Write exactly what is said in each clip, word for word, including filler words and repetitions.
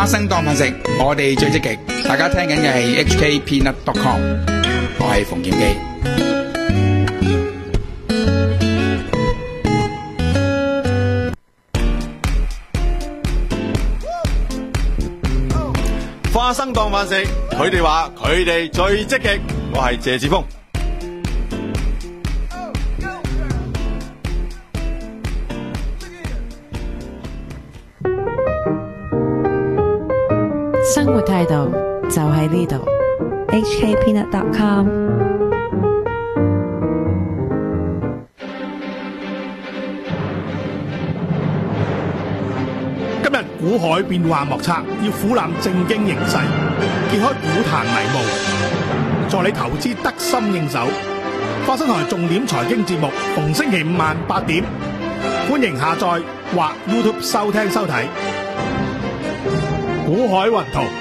花生當飯食，我哋最積極。大家聽緊嘅係 H K Peanut dot com， 我係馮檢基。 花生當飯食，佢哋話佢哋最積極。我係謝志峰。 生活態度就喺呢度 H K Peanut dot com。 今日股海變幻莫測，要俯覽正經形勢，揭開股壇迷霧，助你投資得心應手。花生台重點財經節目，逢星期五晚八點，歡迎下載或 YouTube 收聽收睇。股海雲圖，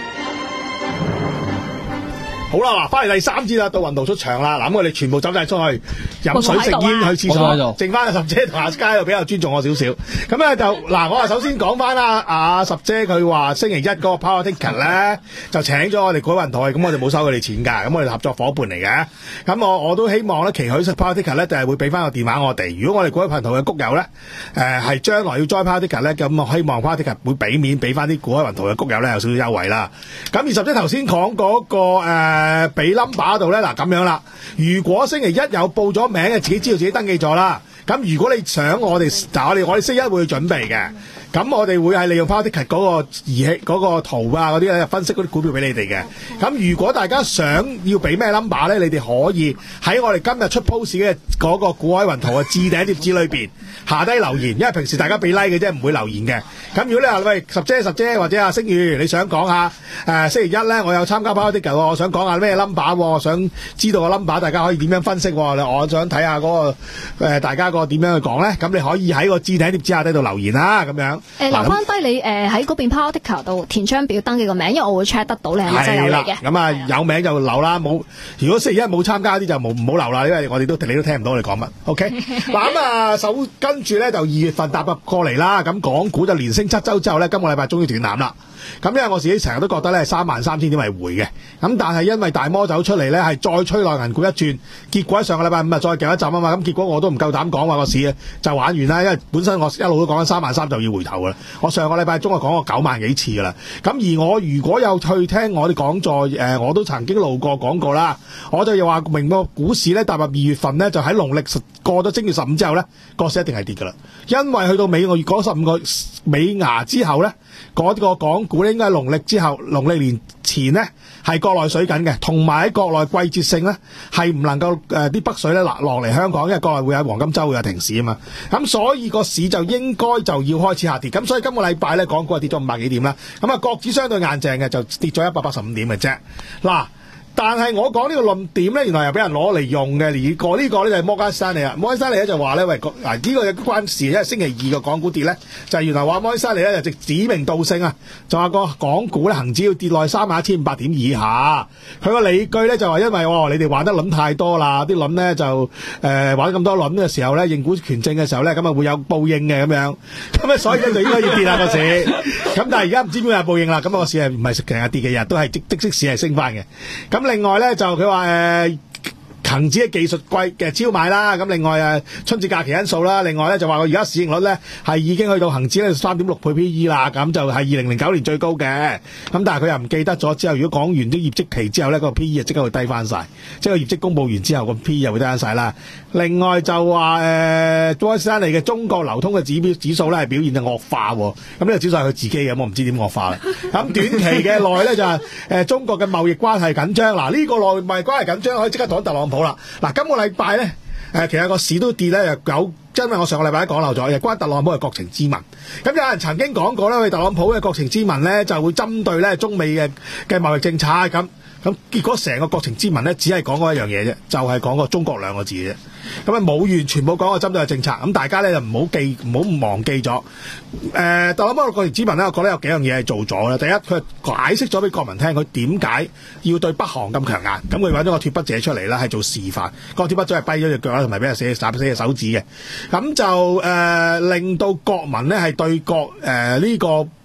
好啦，嗱，翻嚟第三節啦，到雲圖出場啦。嗱，咁我哋全部走晒出去飲水食煙去廁所，剩翻阿十姐同阿佳又比較尊重我少少。咁咧就嗱，我啊首先講翻啦，阿十姐佢話星期一嗰個 Power Ticket 咧就請咗我哋股海雲圖，咁我哋冇收佢哋錢㗎，咁我哋合作伙伴嚟嘅。咁我我都希望咧，期許食 Power Ticket 咧，就係會俾翻個電話我哋。如果我哋股海雲圖嘅谷友咧，誒係將來要 join Power Ticket 咧，咁我希望 Power Ticket 會俾面俾翻啲股海雲圖嘅谷友咧有少少優惠啦。咁而十姐頭先講嗰個誒俾 number 度咧，嗱咁樣啦。如果星期一有報咗名嘅，自己知道自己登記咗啦。咁如果你想我哋，嗱我哋我哋星期一會準備嘅。咁我哋會係利用 Power Ticket 嗰個儀器嗰個圖啊嗰啲咧，分析嗰啲股票俾你哋嘅。咁如果大家想要俾咩 number 咧，你哋可以喺我哋今日出 post 嘅嗰個股海雲圖嘅置頂貼紙裏邊下低留言，因為平時大家俾 like 嘅啫，唔會留言嘅。咁如果你話喂十姐十姐或者阿星宇，你想講下誒、呃、星期一咧，我有參加 Power Ticket，我想講下咩 number， 想知道個 number， 大家可以點樣分析？我想睇下嗰個誒、呃、大家個點樣去講咧。咁你可以喺個置頂貼紙下低度留言啦，咁樣。 誒留翻低你誒喺嗰邊 Power Ticket 度填張表登記個名，因為我會 check 得到你係咪真係有嚟嘅。 咁啊有名就留啦，冇如果星期一冇參加啲就冇唔好留啦，因為我哋都你都聽唔到我哋講乜。OK，嗱咁啊首跟住咧就二月份踏入過嚟啦，咁港股就連升七週之後咧，今個禮拜終於斷纜啦。咁因為我自己成日都覺得咧三萬三千點係回嘅，咁但係因為大摩走出嚟咧係再吹內銀股一轉，結果喺上個禮拜五啊再夾一浸啊嘛，咁結果我都唔夠膽講話個市就玩完啦，因為本身我一路都講緊三萬三就要回頭噶啦，我上個禮拜中啊講過九萬幾次噶啦，咁而我如果有去聽我哋講座誒，我都曾經路過講過啦，我就又話明個股市咧踏入二月份咧就喺農曆過咗正月十五之後咧個市一定係跌噶啦，因為去到尾個月嗰十五個尾牙之後咧嗰個港股咧應該係農曆之後，農曆年前呢係國內水緊嘅，同埋喺國內季節性呢係唔能夠誒啲、呃、北水咧落落嚟香港，因為國內會有黃金週會有停市啊嘛，咁所以個市就應該就要開始下跌，咁所以今個禮拜咧港股係跌咗五百幾點啦，咁啊國指相對硬淨嘅就跌咗一百八十五點嘅啫，嗱。但係我講呢個論點咧，原來又俾人攞嚟用嘅。而個呢個咧就係摩根士丹利啊，摩根士丹利咧就話咧，喂，嗱呢個有關事，因為星期二個港股跌咧，就係、是、原來話摩根士丹利咧就直指名道姓啊，就話個港股咧恆指要跌落去三萬一千五百點以下。佢個理據咧就話因為哦，你哋玩得輪太多啦，啲輪咧就誒、呃、玩咁多輪嘅時候咧，認股權證嘅時候咧，咁啊會有報應嘅咁樣，咁咧所以咧就應該要跌下個市。咁但係而家唔知邊日報應啦，咁個市係唔係成日跌嘅日，都係即即即市係升翻嘅。咁另外咧就佢話誒恒指嘅技術貴嘅超買啦，咁另外誒春節假期因素啦，另外咧就話佢而家市盈率咧係已經去到恒指咧三點六倍 P E 啦，咁就係二零零九年最高嘅，咁但係佢又唔記得咗之後，如果講完啲業績期之後咧，個 P E 就即刻會低翻晒，即係個業績公佈完之後個 P E 又會低翻晒啦。另外就話誒摩根士丹利嘅中國流通嘅指標指數咧係表現就惡化，咁呢個指數係佢自己嘅，我唔知點惡化啦。咁短期嘅內咧就係誒中國嘅貿易關係緊張，嗱呢個內貿易關係緊張可以即刻講特朗普啦。嗱今個禮拜咧誒其實個市都跌咧，又有因為我上個禮拜都講漏咗，又關特朗普嘅國情咨文。咁有人曾經講過咧，佢特朗普嘅國情咨文咧就會針對咧中美嘅嘅貿易政策咁。咁結果成個國情咨文咧，只係講過一樣嘢啫，就係講個中國兩個字啫。咁啊冇完全冇講過針對嘅政策。咁大家咧就唔好記，唔好忘記咗。誒、呃，特朗普嘅國情咨文咧，我覺得有幾樣嘢係做咗啦。第一，佢解釋咗俾國民聽，佢點解要對北韓咁強硬。咁佢揾咗個脫北者出嚟啦，係做示範。個脫北者係跛咗隻腳啦，同埋俾人寫斬死隻手指嘅。咁就誒、呃、令到國民咧係對國誒呢、呃這個。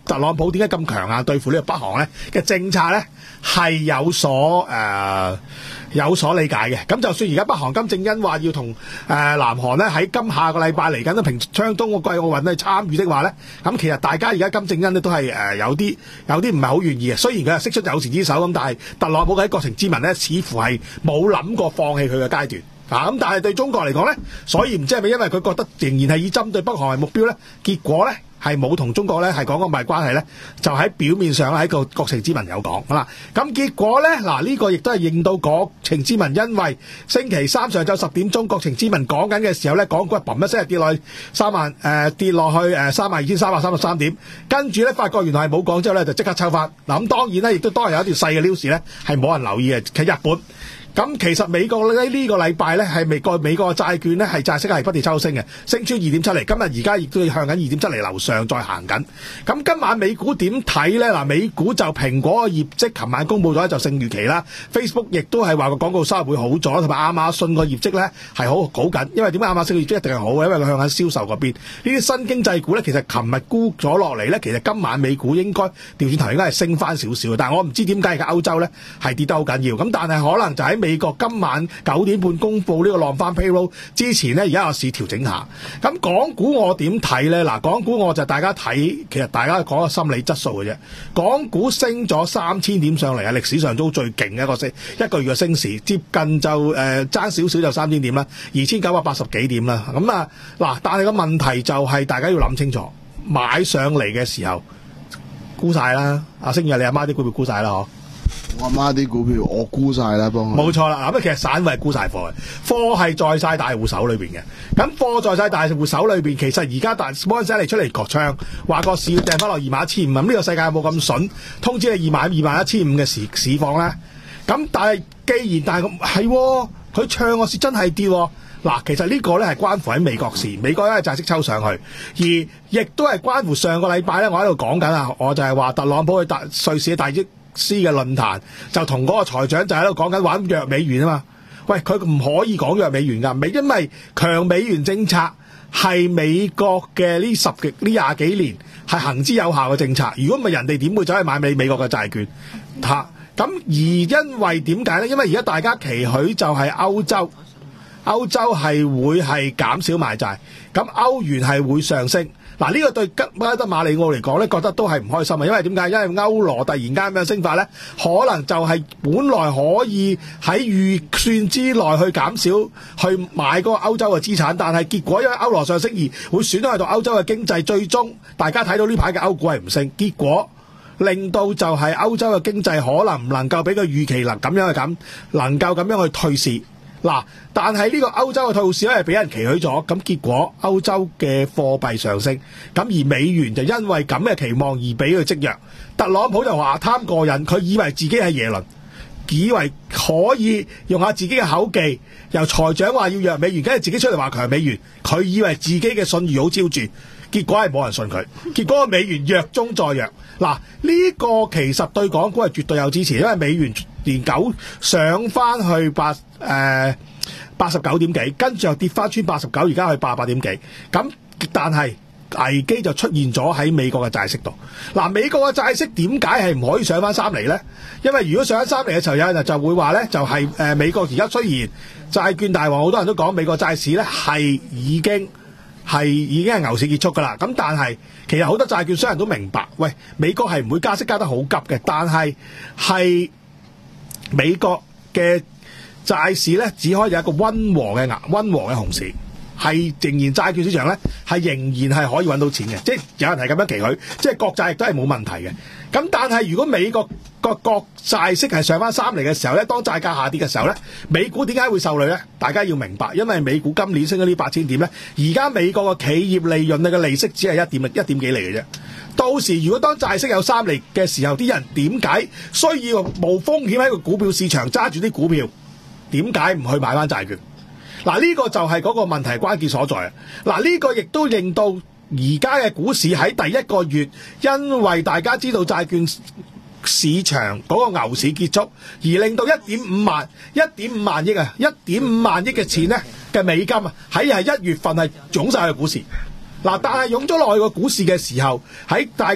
特朗普點解咁強硬對付呢個北韓咧嘅政策咧係有所誒、呃、有所理解嘅。咁就算而家北韓金正恩話要同誒、呃、南韓咧喺今下個禮拜嚟緊嘅平昌冬季奧運咧參與的話咧，咁其實大家而家金正恩咧都係誒、呃、有啲有啲唔係好願意嘅。雖然佢係釋出友善之手咁，但係特朗普喺國情咨文咧，似乎係冇諗過放棄佢嘅階段。啊咁，但係對中國嚟講咧，所以唔知係咪因為佢覺得仍然係以針對北韓為目標咧，結果咧係冇同中國咧係講個貿易關係咧，就喺表面上喺個國情咨文有講啦。咁結果咧嗱呢、呢個亦都係認到國情咨文，因為星期三上晝十點鐘國情咨文講緊嘅時候咧，港股砰一聲跌落去三萬誒、呃、跌落去誒三萬二千三百三十三點，跟住咧發覺原來係冇講之後咧就即刻抽翻嗱。咁當然咧亦都當然有一條細嘅 news 咧係冇人留意嘅，喺日本。咁其實美國咧呢個禮拜咧係美國美國嘅債券咧係債息係不斷抽升嘅，升穿二點七厘，今日而家亦都向緊二點七厘樓上再行緊。咁今晚美股點睇咧？嗱，美股就蘋果嘅業績琴晚公佈咗就勝預期啦 ，Facebook 亦都係話個廣告收入會好咗，同埋亞馬遜個業績咧係好好緊。因為點解亞馬遜嘅業績一定係好嘅？因為佢向緊銷售嗰邊。呢啲新經濟股咧，其實琴日沽咗落嚟咧，其實今晚美股應該調轉頭應該係升翻少少嘅。但係我唔知點解而家歐洲咧係跌得好緊要。咁但係可能就喺美國今晚九點半公佈呢個浪翻 payroll 之前呢，而家有市調整下。咁港股我點睇呢？嗱，港股我就大家睇，其實大家講個心理質素嘅啫。港股升咗三千點上嚟啊，歷史上都最勁嘅一個升一個月嘅升時，接近就誒爭少少就三千點啦，二千九百八十幾點啦。咁啊嗱，但係個問題就係大家要諗清楚，買上嚟嘅時候沽晒啦。阿星爺，你阿媽啲股票沽晒啦嗬？ 我阿媽啲股票我沽晒啦，幫佢。 冇錯啦，咁其實散戶係沽晒貨嘅，貨係在晒大戶手裏邊嘅。咁貨在晒大戶手裏邊，其實而家大摩根士丹利出嚟割槍，話個市要掟翻落二萬一千五。咁呢個世界有冇咁筍？通知你二萬二萬一千五嘅市市況咧？咁但係既然但係係，佢唱個市真係跌。嗱，其實呢個咧係關乎喺美國市，美國咧債息抽上去，而亦都係關乎上個禮拜咧，我喺度講緊啊，我就係話特朗普去大瑞士嘅大益師嘅論壇就同嗰個財長就喺度講緊玩弱美元啊嘛。喂，佢唔可以講弱美元㗎，因為強美元政策係美國嘅呢十幾呢廿幾年係行之有效嘅政策。如果唔係，人哋點會走去買美美國嘅債券嚇？咁、啊、而因為點解咧？因為而家大家期許就係歐洲。歐洲係會係減少買債，咁歐元係會上升。嗱，呢個對吉拉德馬里奧嚟講咧，覺得都係唔開心啊！因為點解？因為歐羅突然間咁樣升法咧，可能就係本來可以喺預算之內去減少去買嗰個歐洲嘅資產，但係結果因為歐羅上升而會損害到歐洲嘅經濟，最終大家睇到呢排嘅歐股係唔升，結果令到就係歐洲嘅經濟可能唔能夠俾佢預期能咁樣去咁，能夠咁樣去退市。嗱，但係呢個歐洲嘅退市咧係俾人期許咗，咁結果歐洲嘅貨幣上升，咁而美元就因為咁嘅期望而俾佢積弱。特朗普就話貪過癮，佢以為自己係耶倫，以為可以用下自己嘅口技，由財長話要弱美元，跟住自己出嚟話強美元，佢以為自己嘅信譽好昭著，結果係冇人信佢，結果美元弱中再弱。嗱，呢個其實對港股係絕對有支持，因為美元連九上翻去八誒八十九點幾，跟住又跌翻穿八十九，而家去八十八點幾。咁但係危機就出現咗喺美國嘅債息度。嗱，美國嘅債息點解係唔可以上翻三厘呢？因為如果上翻三厘嘅時候，有人就會話呢，就係、是、誒、呃、美國而家雖然債券大王，好多人都講美國債市呢係已經係已經係牛市結束㗎啦。咁但係其實好多債券商人都明白，喂，美國係唔會加息加得好急嘅，但係係美國嘅債市咧，只可以有一個溫和嘅壓溫和嘅熊市，係仍然債券市場咧係仍然係可以揾到錢嘅，即係有人係咁樣期許，即係國債亦都係冇問題嘅。咁但係如果美國個國債息係上翻三厘嘅時候咧，當債價下跌嘅時候咧，美股點解會受累咧？大家要明白，因為美股今年升咗呢八千點咧，而家美國嘅企業利潤嘅利息只係一點一點幾厘嘅啫。到時如果當債息有三厘嘅時候，啲人點解需要無風險喺個股票市場揸住啲股票？點解唔去買翻債券？嗱，呢個就係嗰個問題關鍵所在啊！嗱，呢個亦都令到而家嘅股市喺第一個月，因為大家知道債券市場嗰個牛市結束，而令到一點五萬一點五萬億啊，一點五萬億嘅錢咧嘅美金啊，喺係一月份係湧晒去股市。嗱，但係湧咗落去個股市嘅時候，喺大家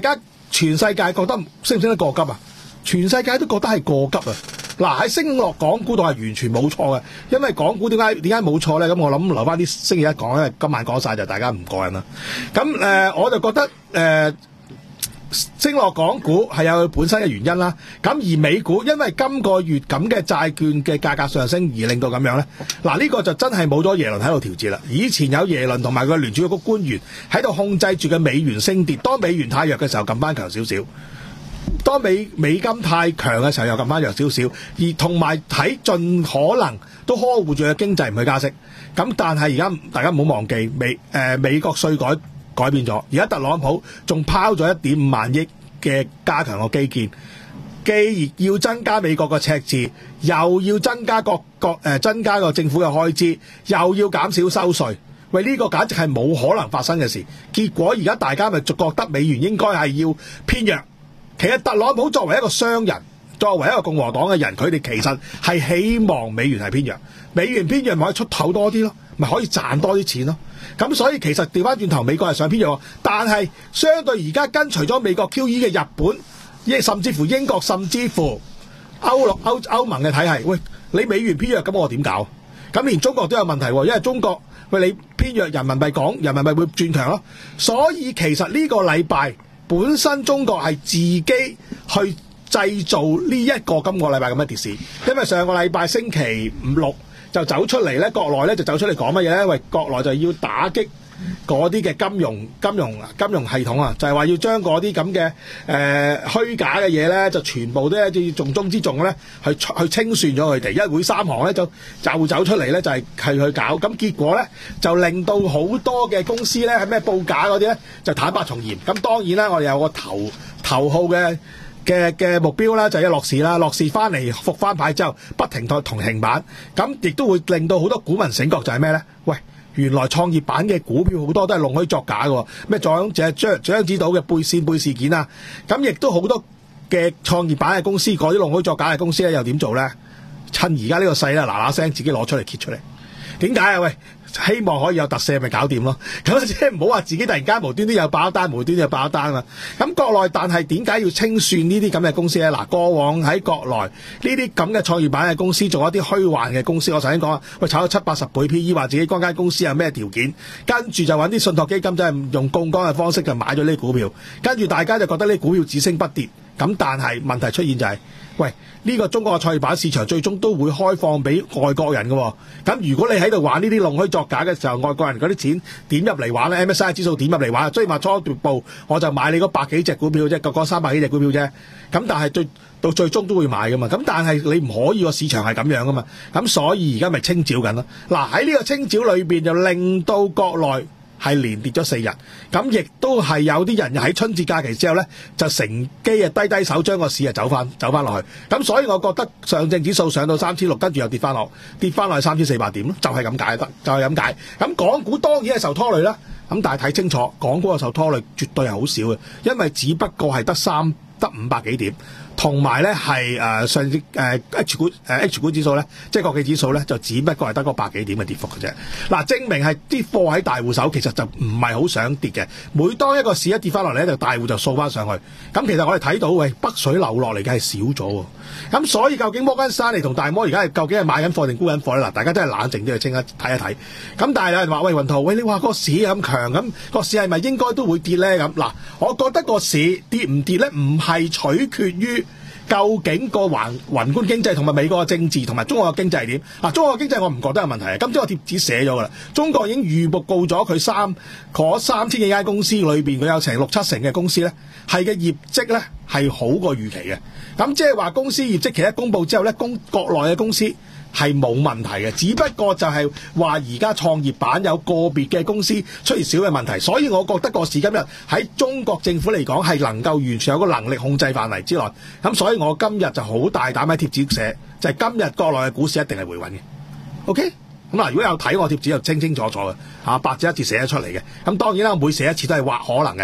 全世界覺得升唔升得過急啊？全世界都覺得係過急啊！嗱，喺升落港股度係完全冇錯嘅，因為港股點解點解冇錯咧？咁我諗留翻啲星期一講，因為今晚講晒就大家唔過癮啦。咁誒、呃，我就覺得誒、呃、升落港股係有佢本身嘅原因啦。咁而美股因為今個月咁嘅債券嘅價格上升而令到咁樣咧，嗱呢、呢個就真係冇咗耶倫喺度調節啦。以前有耶倫同埋個聯儲局官員喺度控制住嘅美元升跌，當美元太弱嘅時候撳翻強少少。當美美金太強嘅時候又撳翻弱少少，而同埋睇盡可能都呵護住嘅經濟唔去加息。咁但係而家大家唔好忘記美誒、呃、美國稅改改變咗，而家特朗普仲拋咗一點五萬億嘅加強個基建，既要增加美國嘅赤字，又要增加各各誒、呃、增加個政府嘅開支，又要減少收稅。喂，呢、這個簡直係冇可能發生嘅事。結果而家大家咪就覺得美元應該係要偏弱。其實特朗普作為一個商人，作為一個共和黨嘅人，佢哋其實係希望美元係偏弱，美元偏弱咪可以出口多啲咯，咪可以賺多啲錢咯。咁所以其實調翻轉頭，美國係想偏弱，但係相對而家跟隨咗美國 Q E 嘅日本，甚至乎英國，甚至乎歐陸歐歐盟嘅體系，喂，你美元偏弱，咁我點搞？咁連中國都有問題喎，因為中國喂你偏弱，人民幣講，人民幣會轉強咯。所以其實呢個禮拜，本身中國係自己去製造呢一個今個禮拜咁嘅跌市，因為上個禮拜星期五六就走出嚟咧，國內咧就走出嚟講乜嘢咧？因為國內就要打擊嗰啲嘅金融、金融、金融系統啊，就係話要將嗰啲咁嘅誒虛假嘅嘢咧，就全部都要重中之重咧，去去清算咗佢哋。一會三行咧就就走出嚟咧，就係係去搞。咁結果咧就令到好多嘅公司咧係咩報假嗰啲咧就坦白從嚴。咁當然啦，我哋有個頭頭號嘅嘅嘅目標啦，就係樂視啦。樂視翻嚟復翻牌之後，不停同同停板，咁亦都會令到好多股民醒覺，就係咩咧？喂！原來創業板嘅股票好多都係弄虛作假嘅，咩張就係張張子島嘅背線背事件啊，咁亦都好多嘅創業板嘅公司，嗰啲弄虛作假嘅公司咧又點做咧？趁而家呢個勢咧，嗱嗱聲自己攞出嚟揭出嚟，點解啊？喂，希望可以有特赦咪搞掂咯，咁即係唔好話自己突然間無端端有爆一單，無端端有爆一單啊！咁國內但係點解要清算呢啲咁嘅公司咧？嗱，過往喺國內呢啲咁嘅創業板嘅公司做一啲虛幻嘅公司，我頭先講啊，喂，炒到七八十倍 P E， 話自己嗰間公司有咩條件，跟住就揾啲信託基金，即係用槓桿嘅方式就買咗呢啲股票，跟住大家就覺得呢啲股票只升不跌，咁但係問題出現就係、是，喂，呢、這個中國嘅創業板市場最終都會開放俾外國人嘅、哦，咁如果你喺度玩呢啲弄虛作假嘅時候，外國人嗰啲錢點入嚟玩咧 ？M S C I 指數點入嚟玩？所以話初步我就買你嗰百幾隻股票啫，個個三百幾隻股票啫。咁但係最到最終都會買噶嘛。咁但係你唔可以個市場係咁樣噶嘛。咁所以而家咪清剿緊咯。嗱，喺呢個清剿裏邊就令到國內係連跌咗四日，咁亦都係有啲人喺春節假期之後咧，就乘機啊低低手將個市啊走翻走翻落去，咁所以我覺得上證指數上到三千六，跟住又跌翻落，跌翻落去三千四百點咯，就係咁解得，就係咁解。咁港股當然係受拖累啦，咁但係睇清楚，港股嘅受拖累絕對係好少嘅，因為只不過係得三得五百幾點。同埋咧係誒上證誒 H 股誒 H 股指數咧，即係國企指數咧，就只不過係得嗰百幾點嘅跌幅嘅啫。嗱，證明係啲貨喺大戶手，其實就唔係好想跌嘅。每當一個市一跌翻落嚟咧，就大戶就掃翻上去。咁其實我哋睇到，喂，北水流落嚟嘅係少咗喎。咁所以究竟摩根士丹利同大摩而家係究竟係買緊貨定沽緊貨咧？嗱，大家都係冷靜啲去清一睇一睇。咁但係有人話，喂，雲圖，喂，你話個市咁強，咁個市係咪應該都會跌咧？咁嗱，我覺得個市跌唔跌咧，唔係取決於究竟個環宏觀經濟同埋美國嘅政治同埋中國嘅經濟係點？嗱，中國嘅經濟我唔覺得有問題。今朝個貼紙寫咗噶啦，中國已經預報告咗佢三嗰三千幾間公司裏邊，佢有成六七成嘅公司咧，係嘅業績咧係好過預期嘅。咁即係話公司業績期一公佈之後咧，公國內嘅公司係冇問題嘅，只不過就係話而家創業板有個別嘅公司出現少嘅問題，所以我覺得個市今日喺中國政府嚟講係能夠完全有個能力控制範圍之內，咁所以我今日就好大膽喺貼紙寫，就係、是、今日國內嘅股市一定係回穩嘅。OK，咁嗱，如果有睇我貼紙就清清楚楚嘅嚇，八字一字寫得出嚟嘅。咁當然啦，我每寫一次都係畫可能嘅，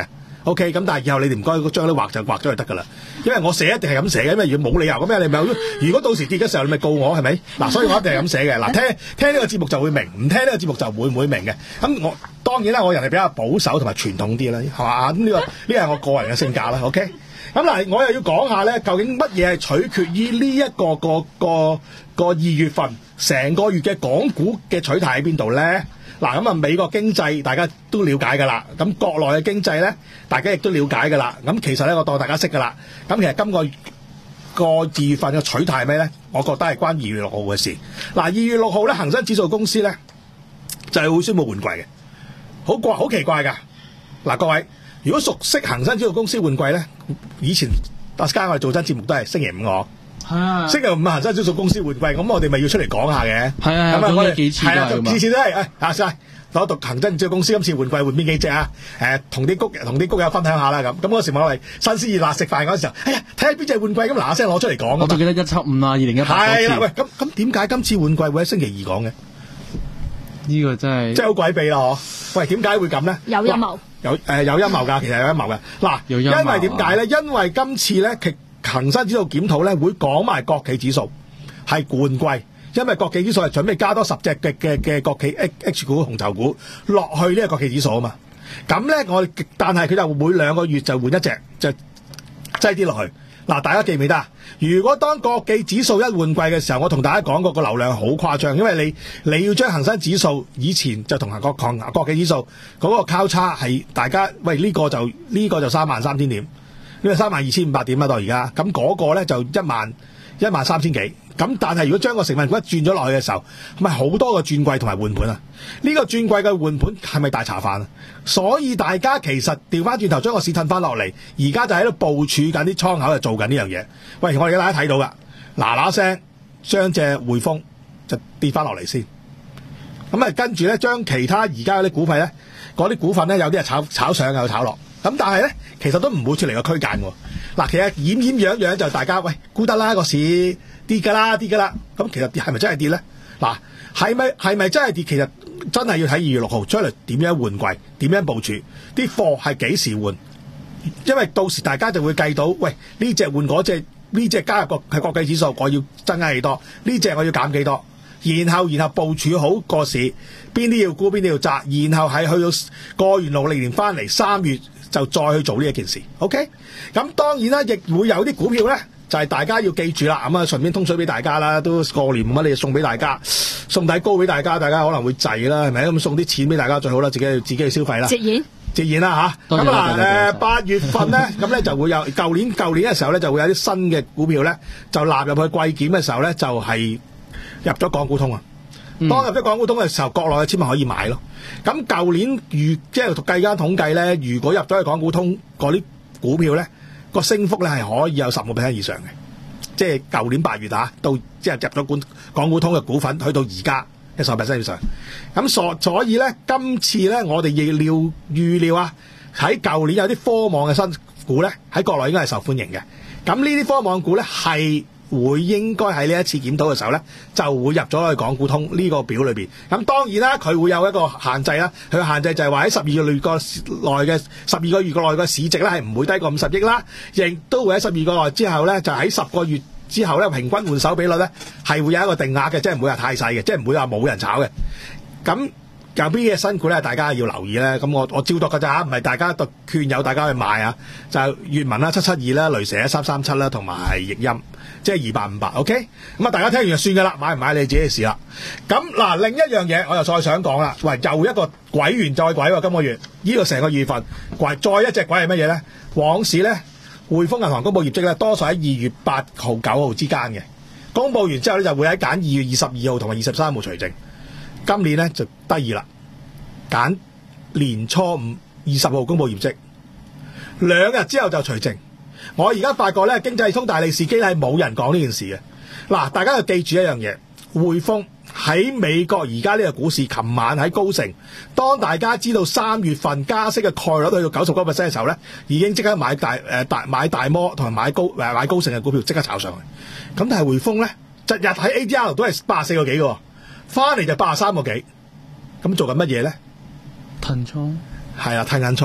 OK， 咁但係以後你哋唔該將啲畫就畫咗就得㗎啦。因為我寫一定係咁寫嘅，因為如果冇理由咁樣，你咪如果到時跌嘅時候你咪告我係咪？嗱，所以我一定係咁寫嘅。嗱，聽聽呢個節目就會明，唔聽呢個節目就會唔會明嘅。咁我當然啦，我人係比較保守同埋傳統啲啦，係嘛？咁呢個呢係我個人嘅性格啦。OK。咁嗱，我又要講下咧，究竟乜嘢係取決於呢一個個個個二月份成個月嘅港股嘅取態喺邊度咧？嗱，咁啊美國經濟大家都了解㗎啦，咁國內嘅經濟咧大家亦都了解㗎啦。咁其實咧我當大家識㗎啦。咁其實今個個二月份嘅取態係咩咧？我覺得係關二月六號嘅事。嗱，二月六號咧恒生指數公司咧就係會宣布換季嘅，好怪好奇怪㗎。嗱，各位。如果熟悉恒生指數公司換季咧，以前阿 Sky 我哋做真節目都係星期五我，係啊，星期五恒生指數公司換季，咁我哋咪要出嚟講下嘅，係啊，咁啊我哋幾次係啊，次次都係誒阿 Sky 攞讀恒生指數公司今次換季換邊幾隻啊？誒同啲谷同啲谷友分享下啦咁，咁嗰時我哋新鮮熱辣食飯嗰時候，哎呀睇下邊隻換季咁嗱嗱聲攞出嚟講，我仲記得一七五啊，二零一八係啦，喂咁咁點解今次換季會喺星期二講嘅？呢個真係真係好詭秘啦嗬！喂，點解會咁咧？有陰謀。有誒、呃、有陰謀㗎，其實有陰謀嘅。嗱，因為點解咧？因為今次咧，其恒生指數檢討咧，會講埋國企指數係換季，因為國企指數係準備加多十隻嘅嘅嘅國企 H 股紅籌股落去呢個國企指數啊嘛。咁咧，我但係佢就每兩個月就換一隻，就擠啲落去。嗱，大家記唔記得啊？如果當國企指數一換季嘅時候，我同大家講過個流量好誇張，因為你你要將恒生指數以前就同國抗國企指數嗰個交叉係大家喂呢、呢個就呢、呢個就三萬三千點，呢個三萬二千五百點啦到而家，咁嗰個咧就一萬一萬三千幾。咁但係如果將個成分股一轉咗落去嘅時候，咪好多個轉季同埋換盤啊！呢、呢個轉季嘅換盤係咪大茶飯啊？所以大家其實調翻轉頭將個市褪翻落嚟，而家就喺度部署緊啲倉口，就做緊呢樣嘢。喂，我哋而家大家睇到噶，嗱嗱聲將隻匯豐就跌翻落嚟先。咁啊，跟住咧將其他而家嗰啲股份咧，嗰啲股份咧有啲係炒炒上又炒落。咁但係咧，其實都唔會出嚟個區間喎。嗱，其實掩掩樣樣就大家喂估得啦個市。跌㗎啦，跌㗎啦，咁其實係咪真係跌咧？嗱，係咪係咪真係跌？其實真係要睇二月六號出嚟點樣換季，點樣部署，啲貨係幾時換？因為到時大家就會計到，喂呢隻換嗰隻，呢隻加入個係國際指數，我要增加幾多？呢隻我要減幾多？然後然後部署好個市，邊啲要沽，邊啲要揸，然後係去到過完農曆年翻嚟三月就再去做呢一件事。OK， 咁當然啦，亦會有啲股票咧。就係大家要記住啦，咁啊順便通水俾大家啦，都過年乜你送俾大家，送底糕俾大家，大家可能會滯啦，係咪？咁送啲錢俾大家最好啦，自己自己去消費啦。節儉，節儉啦吓。咁啊誒八月份咧，咁咧就會有舊年舊年嘅時候咧，就會有啲新嘅股票咧，就納入去季檢嘅時候咧，就係、是、入咗港股通啊。嗯、當入咗港股通嘅時候，國內嘅簽咪可以買咯。咁舊年預即係計間統計咧，如果入咗去港股通嗰啲股票咧，個升幅咧係可以有十個 percent 以上嘅，即係舊年八月啊，到即係入咗港股通嘅股份，去到而家一十個 percent 以上。咁所所以咧，今次咧我哋亦料預料啊，喺舊年有啲科網嘅新股咧，喺國內應該係受歡迎嘅。咁呢啲科網股咧係會應該喺呢一次檢討嘅時候咧，就會入咗去港股通呢個表裏邊。咁當然啦，佢會有一個限制啦。佢嘅限制就係話喺十二個月個內嘅十二個月個內嘅市值咧係唔會低過五十億啦，亦都會喺十二個內之後咧，就喺十個月之後咧平均換手比率咧係會有一個定額嘅，即係唔會話太細嘅，即係唔會話冇人炒嘅。咁有邊嘅新股咧，大家要留意咧。咁我我照讀㗎咋，唔係大家讀勸誘大家去買啊。就係粵文啦、七七二啦、雷蛇一三三七啦，同埋易鑫。即係二八五八 ，OK， 咁啊，大家聽完就算噶啦，買唔買你自己嘅事啦。咁嗱，另一樣嘢我又再想講啦，喂，又一個鬼完再鬼喎，今個月呢、這個成個二月份鬼再一隻鬼係乜嘢咧？往時咧，匯豐銀行公佈業績咧，多數喺二月八號、九號之間嘅，公佈完之後咧就會喺揀二月二十二號同埋二十三號除淨。今年咧就得意啦，揀年初五二十號公佈業績，兩日之後就除淨。我而家發覺咧，經濟通大利是機係冇人講呢件事嘅。嗱，大家要記住一樣嘢，匯豐喺美國而家呢個股市，琴晚喺高盛，當大家知道三月份加息嘅概率去到九十九 percent 嘅時候咧，已經即刻買大誒大、呃、買大摩同埋買高誒買高盛嘅股票，即刻炒上去。咁但係匯豐咧，日日喺 A D R 都係八十四個幾嘅，翻嚟就八十三個幾。咁做緊乜嘢咧？褪倉係啊，褪緊倉。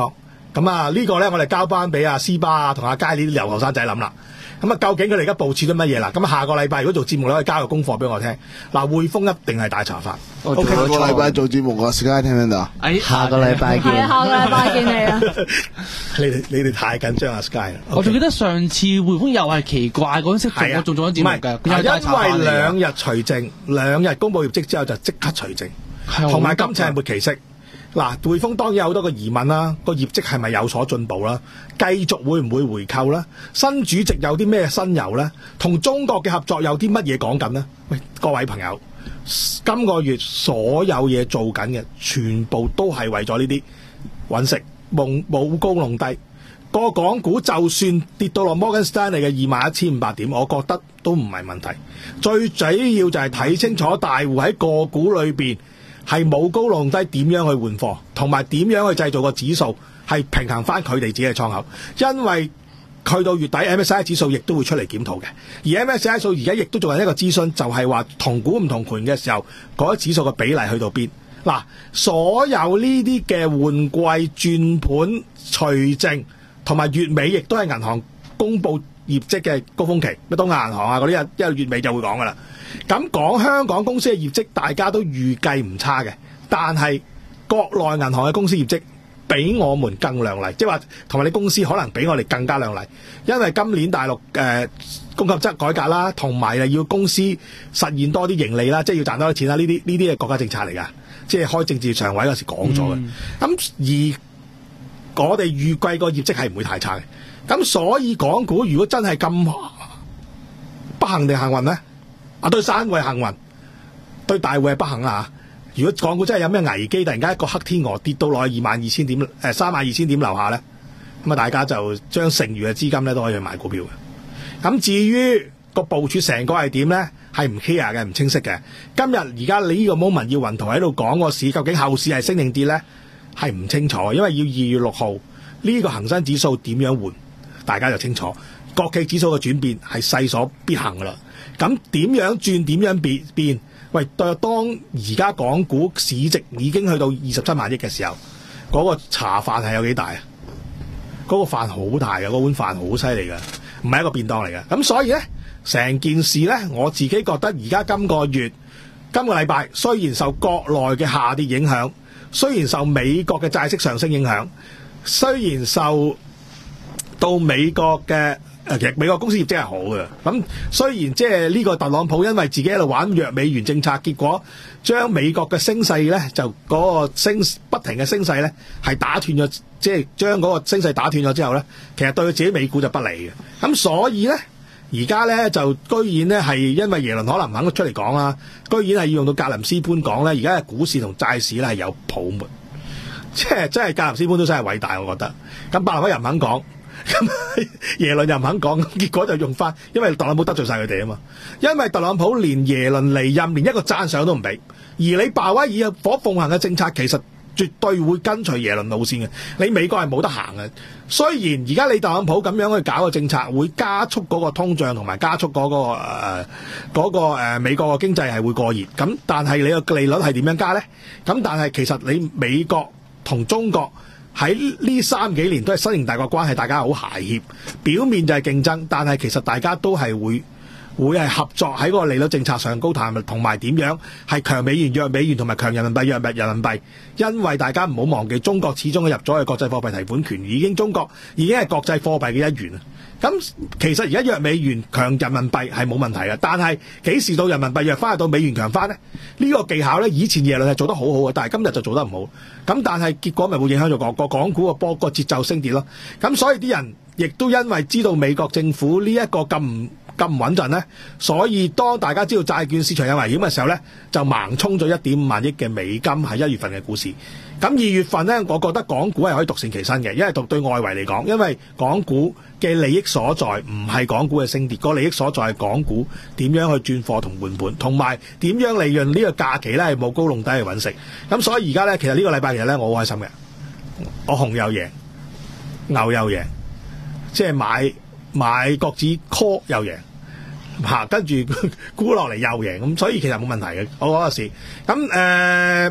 咁啊呢個咧我哋交班俾阿斯巴啊同阿佳呢啲留後生仔諗啦。咁啊究竟佢哋而家部署咗乜嘢啦？咁下個禮拜如果做節目咧，可以交個功課俾我聽。嗱，匯豐一定係大查法。 我下個禮拜做節目啊 ，Sky 聽唔聽到啊？ 哎， 下個禮拜見。 係啊，下個禮拜見你啊！ 你哋你哋太緊張啊 Sky 啦。 我仲記得上次匯豐又係奇怪嗰陣時，我仲做咗節目㗎， 唔係因為兩日除證，兩日公佈業績之後就即刻除證，同埋今次係末期息。嗱，匯豐當然有好多個疑問啦，個業績係咪有所進步啦？繼續會唔會回購啦？新主席有啲咩新猷咧？同中國嘅合作有啲乜嘢講緊呢？喂，各位朋友，今個月所有嘢做緊嘅，全部都係為咗呢啲揾食，冇冇高弄低。個港股就算跌到落摩根士丹利嘅二萬一千五百點，我覺得都唔係問題。最主要就係睇清楚大戶喺個股裏邊係冇高弄低，點樣去換貨，同埋點樣去製造個指數係平衡翻佢哋自己嘅倉口。因為去到月底 M S C I 指數亦都會出嚟檢討嘅，而 M S C I 數而家亦都做緊一個諮詢，就係話同股唔同權嘅時候，嗰啲指數嘅比例去到邊？嗱，所有呢啲嘅換季轉盤除證同埋月尾，亦都係銀行公佈業績嘅高峰期，乜東亞銀行啊嗰啲，因為月尾就會講噶啦。咁講香港公司嘅業績，大家都預計唔差嘅，但係國內銀行嘅公司業績比我們更亮麗，即係話同埋你公司可能比我哋更加亮麗，因為今年大陸誒、呃、供給側改革啦，同埋要公司實現多啲盈利啦，即係要賺多啲錢啦，呢啲呢啲係國家政策嚟㗎，即係開政治常委嗰時講咗嘅。咁、嗯、而我哋預計個業績係唔會太差嘅，咁所以港股如果真係咁不幸定幸運咧？啊，對散戶係幸運，對大戶係不幸啊！如果港股真係有咩危機，突然間一個黑天鵝跌到落去二萬二千點，誒三萬二千點樓下咧，咁啊大家就將剩餘嘅資金咧都可以去買股票嘅。咁至於個部署成個係點咧，係唔 clear 嘅，唔清晰嘅。今日而家你呢個 moment 要雲圖喺度講個市，究竟後市係升定跌咧，係唔清楚，因為要二月六號呢個恒生指數點樣換，大家就清楚。國企指數嘅轉變係勢所必行噶啦。咁點樣轉？點樣變變？喂，當而家港股市值已經去到二十七萬億嘅時候，嗰、那個茶飯係有幾大啊？嗰、那個飯好大嘅，嗰碗飯好犀利嘅，唔係一個便當嚟嘅。咁所以咧，成件事咧，我自己覺得而家今個月、今個禮拜，雖然受國內嘅下跌影響，雖然受美國嘅債息上升影響，雖然受到美國嘅誒，其實美國公司業績係好嘅，咁雖然即係呢個特朗普因為自己喺度玩弱美元政策，結果將美國嘅升勢咧，就嗰個升不停嘅升勢咧，係打斷咗，即係將嗰個升勢打斷咗之後咧，其實對佢自己美股就不利嘅。咁所以咧，而家咧就居然咧係因為耶倫可能唔肯出嚟講啦，居然係要用到格林斯潘講咧，而家嘅股市同債市咧係有泡沫，即係真係格林斯潘都真係偉大，我覺得。咁伯南克又唔肯講。咁耶倫又唔肯講，結果就用翻，因為特朗普得罪晒佢哋啊嘛。因為特朗普連耶倫離任連一個讚賞都唔俾，而你鮑威爾所奉行嘅政策其實絕對會跟隨耶倫路線嘅。你美國係冇得行嘅。雖然而家你特朗普咁樣去搞個政策，會加速嗰個通脹同埋加速嗰、嗰個誒嗰、呃嗰個誒、呃、美國嘅經濟係會過熱。咁但係你個利率係點樣加呢？咁但係其實你美國同中國喺呢三幾年都係新型大國關係，大家好諧協，表面就係競爭，但係其實大家都係會會係合作喺個利率政策上高談，同埋點樣係強美元弱美元同埋強人民幣弱人民幣，因為大家唔好忘記中國始終入咗去國際貨幣提款權，已經中國已經係國際貨幣嘅一員啊。咁其實而家弱美元強人民幣係冇問題嘅，但係幾時到人民幣弱翻，到美元強翻呢？呢、呢個技巧呢，以前耶倫係做得好好嘅，但係今日就做得唔好。咁但係結果咪會影響咗個個港股個波個節奏升跌咯。咁所以啲人亦都因為知道美國政府呢一個咁唔咁唔穩陣呢，所以當大家知道債券市場有危險嘅時候呢，就盲衝咗一點五萬億嘅美金喺一月份嘅股市。咁二月份呢，我覺得港股係可以獨善其身嘅，因為對外圍嚟講，因為港股嘅利益所在唔係港股嘅升跌，個利益所在係港股點樣去轉貨同換盤，同埋點樣利潤呢個假期呢係冇高弄低去揾食。咁所以而家呢，其實呢個禮拜其實呢，我好開心嘅，我紅又贏，牛又贏，即係買買國指 call 又贏。嚇，跟住沽落嚟又贏，咁所以其實冇問題嘅，我嗰個時咁誒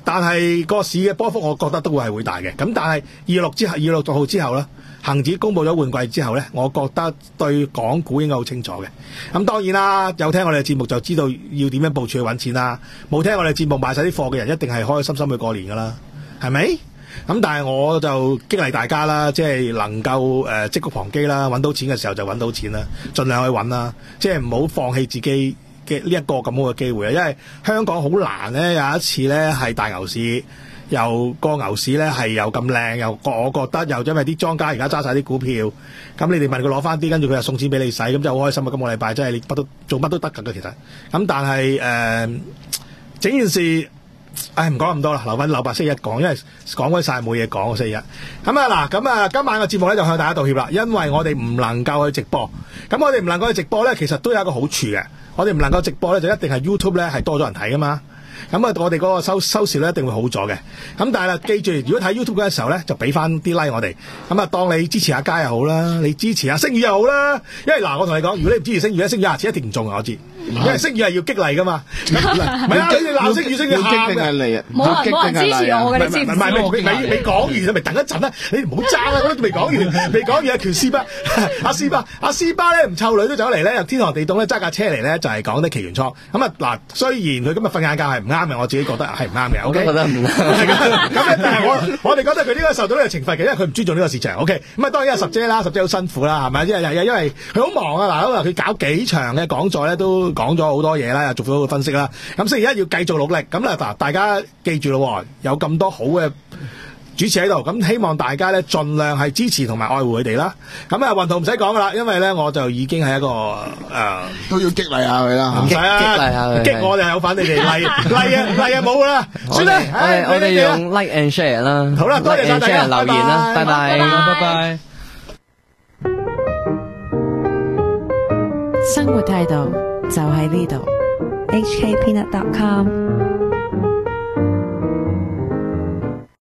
但係個市嘅波幅，我覺得都會係會大嘅。咁但係二月六之後，二月六號之後咧，恒指公布咗換季之後咧，我覺得對港股應該好清楚嘅。咁當然啦，有聽我哋嘅節目就知道要點樣部署去揾錢啦。冇聽我哋節目買晒啲貨嘅人，一定係開開心心去過年噶啦，係咪？咁但係我就激勵大家啦，即係能夠誒積谷防饑啦，揾到錢嘅時候就揾到錢啦，盡量去揾啦，即係唔好放棄自己嘅呢一個咁好嘅機會啊！因為香港好難咧，有一次咧係大牛市，又個牛市咧係又咁靚，又我覺得又因為啲莊家而家揸晒啲股票，咁你哋問佢攞翻啲，跟住佢又送錢俾你使，咁就好開心啊！今個禮拜真係你乜都做乜都得㗎嘅其實，咁但係誒、呃、整件事。唉，唔講咁多啦，留翻留白星期一講，因為講開晒冇嘢講。星期一咁啊嗱，咁啊今晚嘅節目咧就向大家道歉啦，因為我哋唔能夠去直播。咁我哋唔能夠去直播咧，其實都有一個好處嘅。我哋唔能夠直播咧，就一定係 YouTube 咧係多咗人睇噶嘛。咁啊，我哋嗰個收收視咧一定會好咗嘅。咁但係啦，記住，如果睇 YouTube 嘅時候咧，就俾翻啲 like 我哋。咁啊，當你支持阿佳又好啦，你支持阿星宇又好啦。因為嗱，我同你講，如果你唔支持星宇咧，星宇下次一定唔中啊，我知。因為星宇係要激勵噶嘛。唔係啊，你哋鬧星宇，星宇喊定係你啊？ 冇人冇人支持我嘅，你知唔知？ 唔係唔係，你你講完啦，咪等一陣啦。你唔好爭啦，我都未講完，未講完阿權斯巴，阿斯巴，阿斯巴咧唔湊女都走嚟咧，由天寒地凍咧揸架車嚟咧，就係講啲期權倉。咁啊嗱，雖然佢今日瞓晏覺係唔啱嘅，我自己覺得係唔啱嘅。O K，覺得唔啱。咁但係我我哋覺得佢應該受到呢個懲罰嘅，因為佢唔尊重呢個市場。O K，咁啊當然係十姐啦，十姐好辛苦啦，係咪？因為因為佢好忙啊嗱，佢搞幾場嘅講座咧，都講咗好多嘢啦，又做咗個分析啦。咁星期一要繼續努力。咁啦嗱，大家記住咯，有咁多好嘅主持喺度，咁希望大家咧盡量係支持同埋愛護佢哋啦。咁啊，運動唔使講噶啦，因為咧我就已經係一個誒、呃、 都要激勵下佢啦， 唔使啊，激勵下佢，激我哋係有反你哋勵勵啊勵啊冇噶啦，算啦， 我哋我哋用 like and share 啦， 好啦，多謝晒大家留言啦，拜拜，拜拜。 生活態度就喺呢度。 H K Peanut dot com